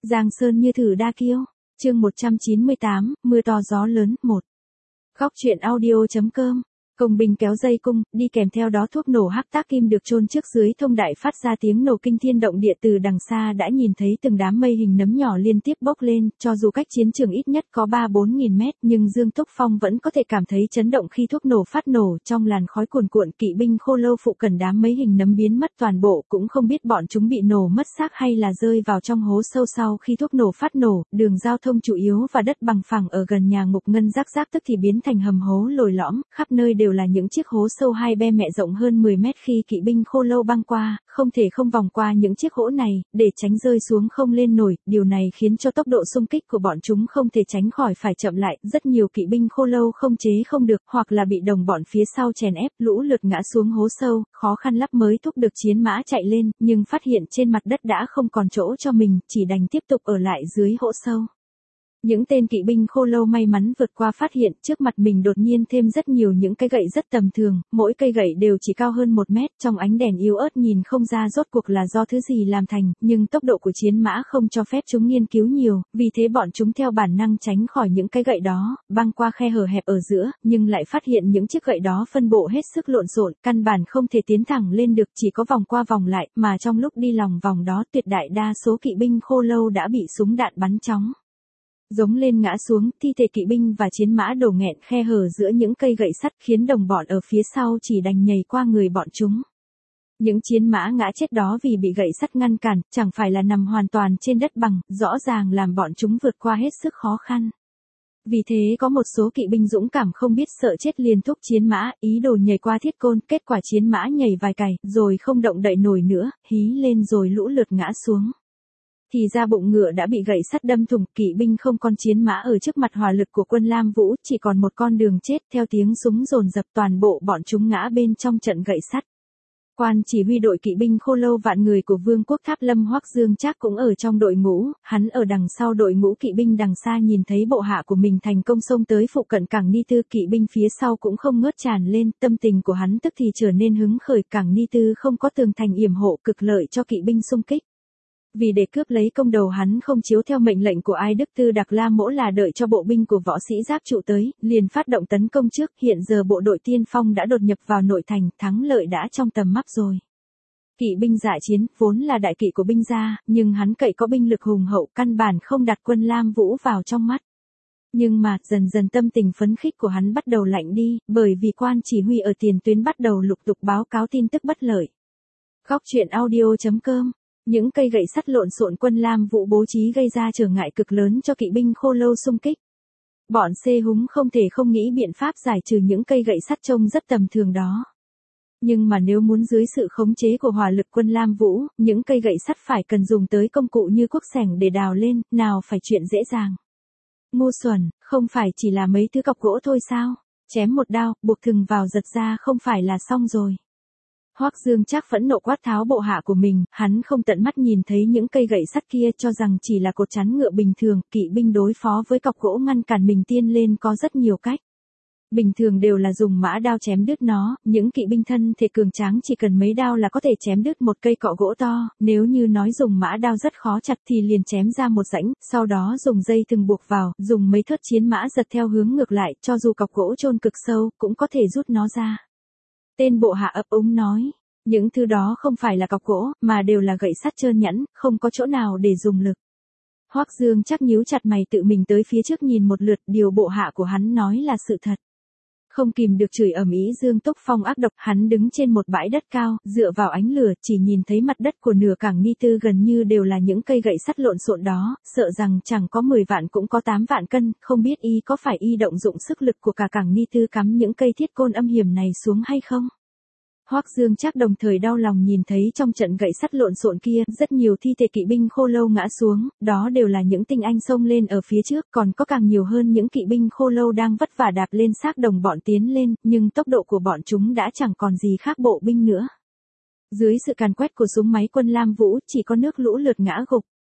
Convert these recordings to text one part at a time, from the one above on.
Giang Sơn như thử đa kiêu. Chương 198, mưa to gió lớn, 1. Góc truyện audio.com. Công binh kéo dây cung, đi kèm theo đó thuốc nổ hắc tác kim được chôn trước dưới thông đại phát ra tiếng nổ kinh thiên động địa. Từ đằng xa đã nhìn thấy từng đám mây hình nấm nhỏ liên tiếp bốc lên, cho dù cách chiến trường ít nhất có 3-4 nghìn mét, nhưng Dương Túc Phong vẫn có thể cảm thấy chấn động khi thuốc nổ phát nổ. Trong làn khói cuồn cuộn, kỵ binh khô lâu phụ cận đám mấy hình nấm biến mất toàn bộ, cũng không biết bọn chúng bị nổ mất xác hay là rơi vào trong hố sâu. Sau khi thuốc nổ phát nổ, đường giao thông chủ yếu và đất bằng phẳng ở gần nhà Ngục Ngân rác tức thì biến thành hầm hố lồi lõm, khắp nơi đều là những chiếc hố sâu 2 be mẹ rộng hơn 10 mét. Khi kỵ binh khô lâu băng qua, không thể không vòng qua những chiếc hố này, để tránh rơi xuống không lên nổi. Điều này khiến cho tốc độ xung kích của bọn chúng không thể tránh khỏi phải chậm lại. Rất nhiều kỵ binh khô lâu không chế không được, hoặc là bị đồng bọn phía sau chèn ép, lũ lượt ngã xuống hố sâu, khó khăn lắm mới thúc được chiến mã chạy lên, nhưng phát hiện trên mặt đất đã không còn chỗ cho mình, chỉ đành tiếp tục ở lại dưới hố sâu. Những tên kỵ binh khô lâu may mắn vượt qua phát hiện trước mặt mình đột nhiên thêm rất nhiều những cái gậy rất tầm thường, mỗi cây gậy đều chỉ cao hơn 1 mét, trong ánh đèn yếu ớt nhìn không ra rốt cuộc là do thứ gì làm thành, nhưng tốc độ của chiến mã không cho phép chúng nghiên cứu nhiều, vì thế bọn chúng theo bản năng tránh khỏi những cái gậy đó, băng qua khe hở hẹp ở giữa, nhưng lại phát hiện những chiếc gậy đó phân bộ hết sức lộn xộn, căn bản không thể tiến thẳng lên được, chỉ có vòng qua vòng lại, mà trong lúc đi lòng vòng đó tuyệt đại đa số kỵ binh khô lâu đã bị súng đạn bắn chóng giống lên ngã xuống, thi thể kỵ binh và chiến mã đổ nghẹn khe hở giữa những cây gậy sắt, khiến đồng bọn ở phía sau chỉ đành nhảy qua người bọn chúng. Những chiến mã ngã chết đó vì bị gậy sắt ngăn cản, chẳng phải là nằm hoàn toàn trên đất bằng, rõ ràng làm bọn chúng vượt qua hết sức khó khăn. Vì thế có một số kỵ binh dũng cảm không biết sợ chết liền thúc chiến mã, ý đồ nhảy qua thiết côn, kết quả chiến mã nhảy vài cày, rồi không động đậy nổi nữa, hí lên rồi lũ lượt ngã xuống. Thì ra bụng ngựa đã bị gậy sắt đâm thủng, kỵ binh không con chiến mã ở trước mặt hỏa lực của quân Lam Vũ, chỉ còn một con đường chết. Theo tiếng súng dồn dập, toàn bộ bọn chúng ngã bên trong trận gậy sắt. Quan chỉ huy đội kỵ binh khô lâu vạn người của Vương quốc Tháp Lâm Hoắc Dương Trác cũng ở trong đội ngũ, hắn ở đằng sau đội ngũ kỵ binh đằng xa nhìn thấy bộ hạ của mình thành công xông tới phụ cận Cảng Ni Tư, kỵ binh phía sau cũng không ngớt tràn lên, tâm tình của hắn tức thì trở nên hứng khởi. Cảng Ni Tư không có tường thành yểm hộ, cực lợi cho kỵ binh xung kích. Vì để cướp lấy công đầu, hắn không chiếu theo mệnh lệnh của Ai Đức Tư Đặc La Mỗ là đợi cho bộ binh của võ sĩ giáp trụ tới, liền phát động tấn công trước. Hiện giờ bộ đội tiên phong đã đột nhập vào nội thành, thắng lợi đã trong tầm mắt rồi. Kỵ binh dã chiến, vốn là đại kỵ của binh gia, nhưng hắn cậy có binh lực hùng hậu, căn bản không đặt quân Lam Vũ vào trong mắt. Nhưng mà, dần dần tâm tình phấn khích của hắn bắt đầu lạnh đi, bởi vì quan chỉ huy ở tiền tuyến bắt đầu lục tục báo cáo tin tức bất lợi. Góc truyện audio.com. Những cây gậy sắt lộn xộn quân Lam Vũ bố trí gây ra trở ngại cực lớn cho kỵ binh khô lâu xung kích. Bọn xê húng không thể không nghĩ biện pháp giải trừ những cây gậy sắt trông rất tầm thường đó. Nhưng mà nếu muốn dưới sự khống chế của hỏa lực quân Lam Vũ, những cây gậy sắt phải cần dùng tới công cụ như cuốc xẻng để đào lên, nào phải chuyện dễ dàng. Ngu xuẩn, không phải chỉ là mấy thứ cọc gỗ thôi sao? Chém một đao, buộc thừng vào giật ra không phải là xong rồi. Hoắc Dương Trác phẫn nộ quát tháo bộ hạ của mình, hắn không tận mắt nhìn thấy những cây gậy sắt kia, cho rằng chỉ là cột chắn ngựa bình thường. Kỵ binh đối phó với cọc gỗ ngăn cản mình tiên lên có rất nhiều cách. Bình thường đều là dùng mã đao chém đứt nó, những kỵ binh thân thể cường tráng chỉ cần mấy đao là có thể chém đứt một cây cọ gỗ to, nếu như nói dùng mã đao rất khó chặt thì liền chém ra một rãnh, sau đó dùng dây thừng buộc vào, dùng mấy thớt chiến mã giật theo hướng ngược lại, cho dù cọc gỗ chôn cực sâu, cũng có thể rút nó ra. Tên bộ hạ ấp úng nói, những thứ đó không phải là cọc gỗ, mà đều là gậy sắt trơn nhẵn, không có chỗ nào để dùng lực. Hoắc Dương Trác nhíu chặt mày tự mình tới phía trước nhìn một lượt, điều bộ hạ của hắn nói là sự thật. Không kìm được chửi ầm ĩ Dương Túc Phong ác độc, hắn đứng trên một bãi đất cao, dựa vào ánh lửa, chỉ nhìn thấy mặt đất của nửa Cảng Ni Tư gần như đều là những cây gậy sắt lộn xộn đó, sợ rằng chẳng có 10 vạn cũng có 8 vạn cân, không biết y có phải y động dụng sức lực của cả Cảng Ni Tư cắm những cây thiết côn âm hiểm này xuống hay không? Hoắc Dương Trác đồng thời đau lòng nhìn thấy trong trận gậy sắt lộn xộn kia, rất nhiều thi thể kỵ binh khô lâu ngã xuống, đó đều là những tinh anh xông lên ở phía trước, còn có càng nhiều hơn những kỵ binh khô lâu đang vất vả đạp lên xác đồng bọn tiến lên, nhưng tốc độ của bọn chúng đã chẳng còn gì khác bộ binh nữa. Dưới sự càn quét của súng máy quân Lam Vũ, chỉ có nước lũ lượt ngã gục.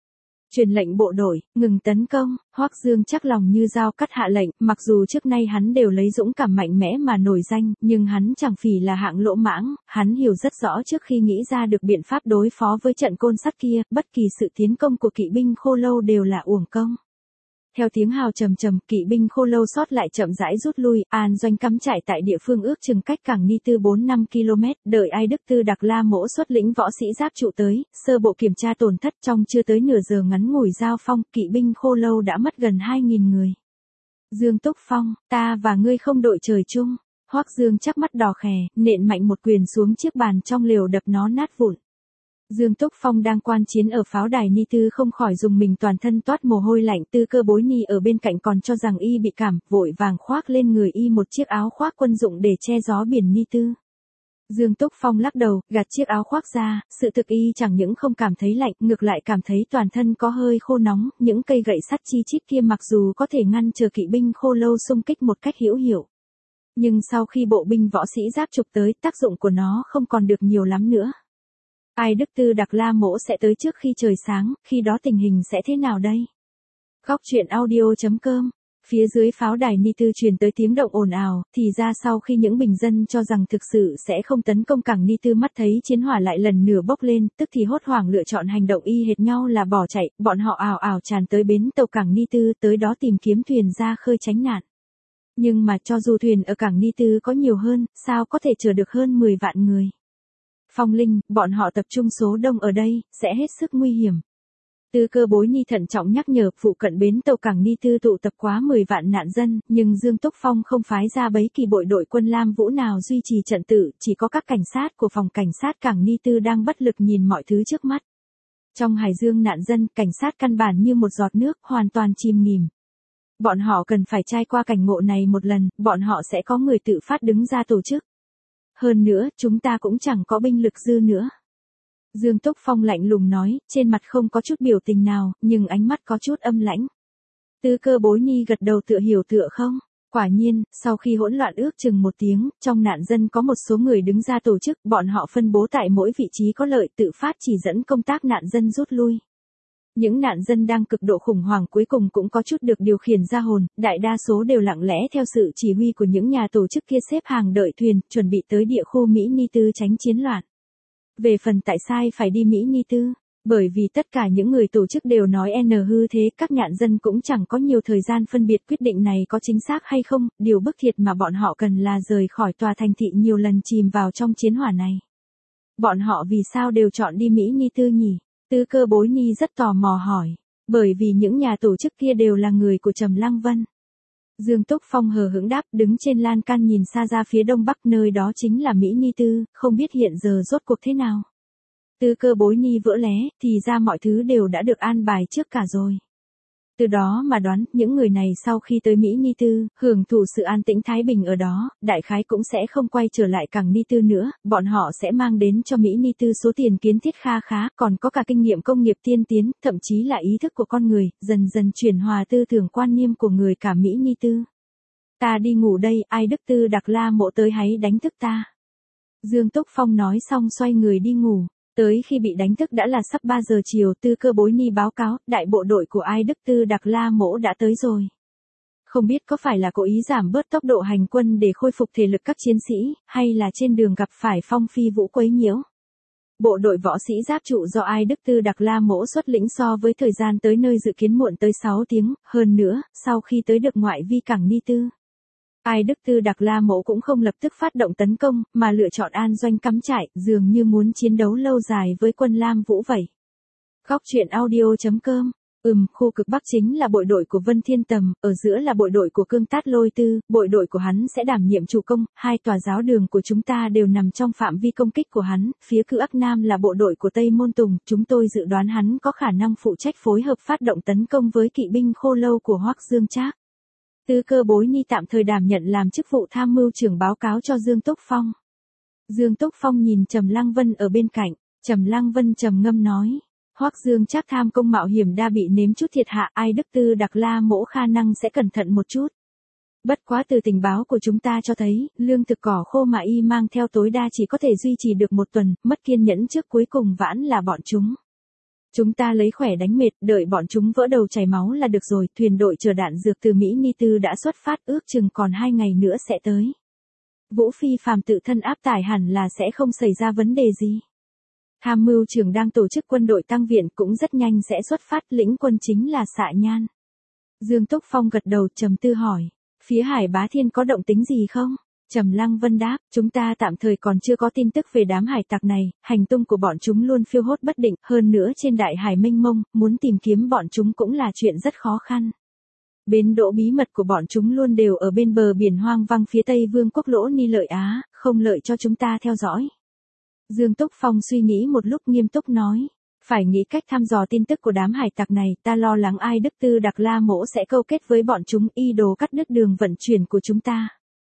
Truyền lệnh bộ đội, ngừng tấn công. Hoắc Dương chắc lòng như dao cắt hạ lệnh, mặc dù trước nay hắn đều lấy dũng cảm mạnh mẽ mà nổi danh, nhưng hắn chẳng phì là hạng lỗ mãng, hắn hiểu rất rõ trước khi nghĩ ra được biện pháp đối phó với trận côn sắt kia, bất kỳ sự tiến công của kỵ binh Khô Lâu đều là uổng công. Theo tiếng hào trầm trầm, kỵ binh Khô Lâu sót lại chậm rãi rút lui, An Doanh cắm trại tại địa phương ước chừng cách cảng Ni Tư 4-5 km, đợi Ai Đức Tư Đặc La Mỗ xuất lĩnh võ sĩ giáp trụ tới, sơ bộ kiểm tra tổn thất trong chưa tới nửa giờ ngắn ngủi giao phong, kỵ binh Khô Lâu đã mất gần 2.000 người. Dương Túc Phong, ta và ngươi không đội trời chung. Hoắc Dương chắc mắt đỏ khè, nện mạnh một quyền xuống chiếc bàn trong lều đập nó nát vụn. Dương Túc Phong đang quan chiến ở pháo đài Ni Tư không khỏi dùng mình toàn thân toát mồ hôi lạnh. Tư Cơ Bối Ni ở bên cạnh còn cho rằng y bị cảm, vội vàng khoác lên người y một chiếc áo khoác quân dụng để che gió biển Ni Tư. Dương Túc Phong lắc đầu, gạt chiếc áo khoác ra, sự thực y chẳng những không cảm thấy lạnh, ngược lại cảm thấy toàn thân có hơi khô nóng, những cây gậy sắt chi chít kia mặc dù có thể ngăn chờ kỵ binh Khô Lâu xung kích một cách hữu hiệu. Nhưng sau khi bộ binh võ sĩ giáp trục tới, tác dụng của nó không còn được nhiều lắm nữa. Ai Đức Tư Đặc La Mỗ sẽ tới trước khi trời sáng, khi đó tình hình sẽ thế nào đây? Góc truyện audio.com. Phía dưới pháo đài Ni Tư truyền tới tiếng động ồn ào, thì ra sau khi những bình dân cho rằng thực sự sẽ không tấn công cảng Ni Tư mắt thấy chiến hỏa lại lần nữa bốc lên, tức thì hốt hoảng lựa chọn hành động y hệt nhau là bỏ chạy, bọn họ ào ào tràn tới bến tàu cảng Ni Tư, tới đó tìm kiếm thuyền ra khơi tránh nạn. Nhưng mà cho dù thuyền ở cảng Ni Tư có nhiều hơn, sao có thể chở được hơn 10 vạn người? Phong Linh, bọn họ tập trung số đông ở đây, sẽ hết sức nguy hiểm. Tư Cơ Bối Ni thận trọng nhắc nhở, phụ cận bến tàu cảng Ni Tư tụ tập quá 10 vạn nạn dân, nhưng Dương Túc Phong không phái ra bấy kỳ bộ đội quân Lam Vũ nào duy trì trận tự, chỉ có các cảnh sát của phòng cảnh sát cảng Ni Tư đang bất lực nhìn mọi thứ trước mắt. Trong hải dương nạn dân, cảnh sát căn bản như một giọt nước, hoàn toàn chìm nghỉm. Bọn họ cần phải trải qua cảnh ngộ này một lần, bọn họ sẽ có người tự phát đứng ra tổ chức. Hơn nữa, chúng ta cũng chẳng có binh lực dư nữa. Dương Túc Phong lạnh lùng nói, trên mặt không có chút biểu tình nào, nhưng ánh mắt có chút âm lãnh. Tư Cơ Bối Ni gật đầu tựa hiểu tựa không. Quả nhiên, sau khi hỗn loạn ước chừng một tiếng, trong nạn dân có một số người đứng ra tổ chức, bọn họ phân bố tại mỗi vị trí có lợi tự phát chỉ dẫn công tác nạn dân rút lui. Những nạn dân đang cực độ khủng hoảng cuối cùng cũng có chút được điều khiển ra hồn, đại đa số đều lặng lẽ theo sự chỉ huy của những nhà tổ chức kia xếp hàng đợi thuyền, chuẩn bị tới địa khu Mỹ Ni Tư tránh chiến loạn. Về phần tại sao phải đi Mỹ Ni Tư, bởi vì tất cả những người tổ chức đều nói hư thế, các nạn dân cũng chẳng có nhiều thời gian phân biệt quyết định này có chính xác hay không, điều bức thiệt mà bọn họ cần là rời khỏi tòa thành thị nhiều lần chìm vào trong chiến hỏa này. Bọn họ vì sao đều chọn đi Mỹ Ni Tư nhỉ? Tư Cơ Bối Ni rất tò mò hỏi, bởi vì những nhà tổ chức kia đều là người của Trầm Lăng Vân. Dương Túc Phong hờ hững đáp, đứng trên lan can nhìn xa ra phía đông bắc, nơi đó chính là Mỹ Ni Tư, không biết hiện giờ rốt cuộc thế nào. Tư Cơ Bối Ni vỡ lé, thì ra mọi thứ đều đã được an bài trước cả rồi. Từ đó mà đoán, những người này sau khi tới Mỹ Ni Tư, hưởng thụ sự an tĩnh thái bình ở đó, đại khái cũng sẽ không quay trở lại cảng Ni Tư nữa, bọn họ sẽ mang đến cho Mỹ Ni Tư số tiền kiến thiết kha khá, còn có cả kinh nghiệm công nghiệp tiên tiến, thậm chí là ý thức của con người, dần dần chuyển hòa tư tưởng quan niệm của người cả Mỹ Ni Tư. Ta đi ngủ đây, Ai Đức Tư Đặc La Mỗ tới hãy đánh thức ta. Dương Túc Phong nói xong xoay người đi ngủ. Tới khi bị đánh thức đã là sắp 3 giờ chiều, Tư Cơ Bối Ni báo cáo, đại bộ đội của Ai Đức Tư Đặc La Mỗ đã tới rồi. Không biết có phải là cố ý giảm bớt tốc độ hành quân để khôi phục thể lực các chiến sĩ, hay là trên đường gặp phải phong phi vũ quấy nhiễu. Bộ đội võ sĩ giáp trụ do Ai Đức Tư Đặc La Mỗ xuất lĩnh so với thời gian tới nơi dự kiến muộn tới 6 tiếng, hơn nữa, sau khi tới được ngoại vi cảng Ni Tư. Ai Đức Tư Đặc La Mỗ cũng không lập tức phát động tấn công, mà lựa chọn an doanh cắm trại, dường như muốn chiến đấu lâu dài với quân Lam Vũ vậy. Góc truyện audio.com. Khu cực Bắc chính là bộ đội của Vân Thiên Tầm, ở giữa là bộ đội của Cương Tát Lôi Tư, bộ đội của hắn sẽ đảm nhiệm chủ công, hai tòa giáo đường của chúng ta đều nằm trong phạm vi công kích của hắn, phía Cư Ác Nam là bộ đội của Tây Môn Tùng, chúng tôi dự đoán hắn có khả năng phụ trách phối hợp phát động tấn công với kỵ binh Khô Lâu của Hoắc Dương Trác. Tư Cơ Bối Ni tạm thời đảm nhận làm chức vụ tham mưu trưởng báo cáo cho Dương Túc Phong. Dương Túc Phong nhìn Trầm Lăng Vân ở bên cạnh, Trầm Lăng Vân trầm ngâm nói. Hoắc Dương Trác tham công mạo hiểm đa bị nếm chút thiệt hạ, Ai Đức Tư Đặc La Mỗ khả năng sẽ cẩn thận một chút. Bất quá từ tình báo của chúng ta cho thấy, lương thực cỏ khô mà y mang theo tối đa chỉ có thể duy trì được một tuần, mất kiên nhẫn trước cuối cùng vãn là bọn chúng. Chúng ta lấy khỏe đánh mệt, đợi bọn chúng vỡ đầu chảy máu là được rồi, thuyền đội chở đạn dược từ Mỹ Ni Tư đã xuất phát, ước chừng còn 2 ngày nữa sẽ tới. Vũ Phi Phàm tự thân áp tải hẳn là sẽ không xảy ra vấn đề gì. Tham mưu trưởng đang tổ chức quân đội tăng viện cũng rất nhanh sẽ xuất phát, lĩnh quân chính là Xạ Nhan. Dương Túc Phong gật đầu trầm tư hỏi, phía Hải Bá Thiên có động tính gì không? Trầm Lăng Vân đáp, chúng ta tạm thời còn chưa có tin tức về đám hải tặc này, hành tung của bọn chúng luôn phiêu hốt bất định, hơn nữa trên đại hải mênh mông, muốn tìm kiếm bọn chúng cũng là chuyện rất khó khăn. Bến đỗ bí mật của bọn chúng luôn đều ở bên bờ biển hoang vắng phía tây vương quốc Lỗ Ni Lợi Á, không lợi cho chúng ta theo dõi. Dương Túc Phong suy nghĩ một lúc nghiêm túc nói, phải nghĩ cách thăm dò tin tức của đám hải tặc này, ta lo lắng Ai Đức Tư Đặc La Mỗ sẽ câu kết với bọn chúng y đồ cắt đứt đường vận chuyển của chúng ta.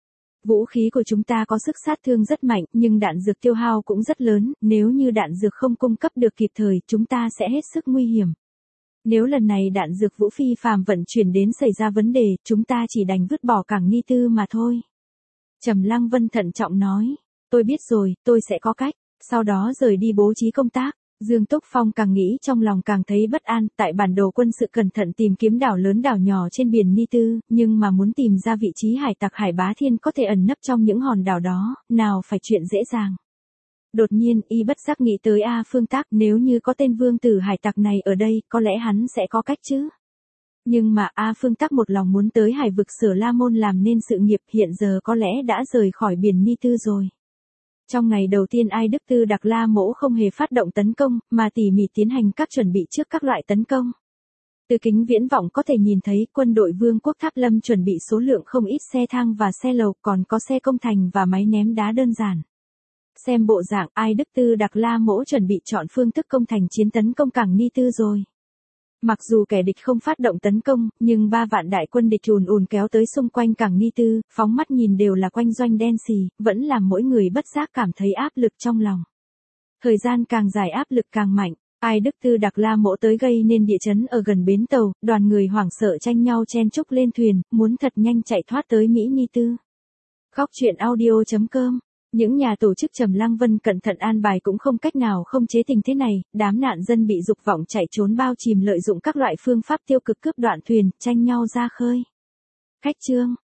Vũ khí của chúng ta có sức sát thương rất mạnh, nhưng đạn dược tiêu hao cũng rất lớn, nếu như đạn dược không cung cấp được kịp thời, chúng ta sẽ hết sức nguy hiểm. Nếu lần này đạn dược Vũ Phi Phàm vận chuyển đến xảy ra vấn đề, chúng ta chỉ đành vứt bỏ cảng Ni Tư mà thôi. Trầm Lăng Vân thận trọng nói, tôi biết rồi, tôi sẽ có cách, sau đó rời đi bố trí công tác. Dương Túc Phong càng nghĩ trong lòng càng thấy bất an, tại bản đồ quân sự cẩn thận tìm kiếm đảo lớn đảo nhỏ trên biển Ni Tư, nhưng mà muốn tìm ra vị trí hải tặc Hải Bá Thiên có thể ẩn nấp trong những hòn đảo đó, nào phải chuyện dễ dàng. Đột nhiên, y bất giác nghĩ tới A Phương Tác, nếu như có tên vương tử hải tặc này ở đây, có lẽ hắn sẽ có cách chứ. Nhưng mà A Phương Tác một lòng muốn tới hải vực Sở La Môn làm nên sự nghiệp, hiện giờ có lẽ đã rời khỏi biển Ni Tư rồi. Trong ngày đầu tiên Ai Đức Tư Đặc La Mỗ không hề phát động tấn công, mà tỉ mỉ tiến hành các chuẩn bị trước các loại tấn công. Từ kính viễn vọng có thể nhìn thấy quân đội Vương quốc Tháp Lâm chuẩn bị số lượng không ít xe thang và xe lầu, còn có xe công thành và máy ném đá đơn giản. Xem bộ dạng Ai Đức Tư Đặc La Mỗ chuẩn bị chọn phương thức công thành chiến tấn công cảng Ni Tư rồi. Mặc dù kẻ địch không phát động tấn công, nhưng 3 vạn đại quân địch ùn ùn kéo tới xung quanh cảng Ni Tư, phóng mắt nhìn đều là quanh doanh đen xì, vẫn làm mỗi người bất giác cảm thấy áp lực trong lòng. Thời gian càng dài áp lực càng mạnh, Ai Đức Tư Đặc La Mỗ tới gây nên địa chấn ở gần bến tàu, đoàn người hoảng sợ tranh nhau chen chúc lên thuyền, muốn thật nhanh chạy thoát tới Mỹ Ni Tư. Khóc chuyện audio.com. Những nhà tổ chức Trầm Lăng Vân cẩn thận an bài cũng không cách nào không chế tình thế này, đám nạn dân bị dục vọng chạy trốn bao chìm lợi dụng các loại phương pháp tiêu cực cướp đoạn thuyền, tranh nhau ra khơi. Khách chương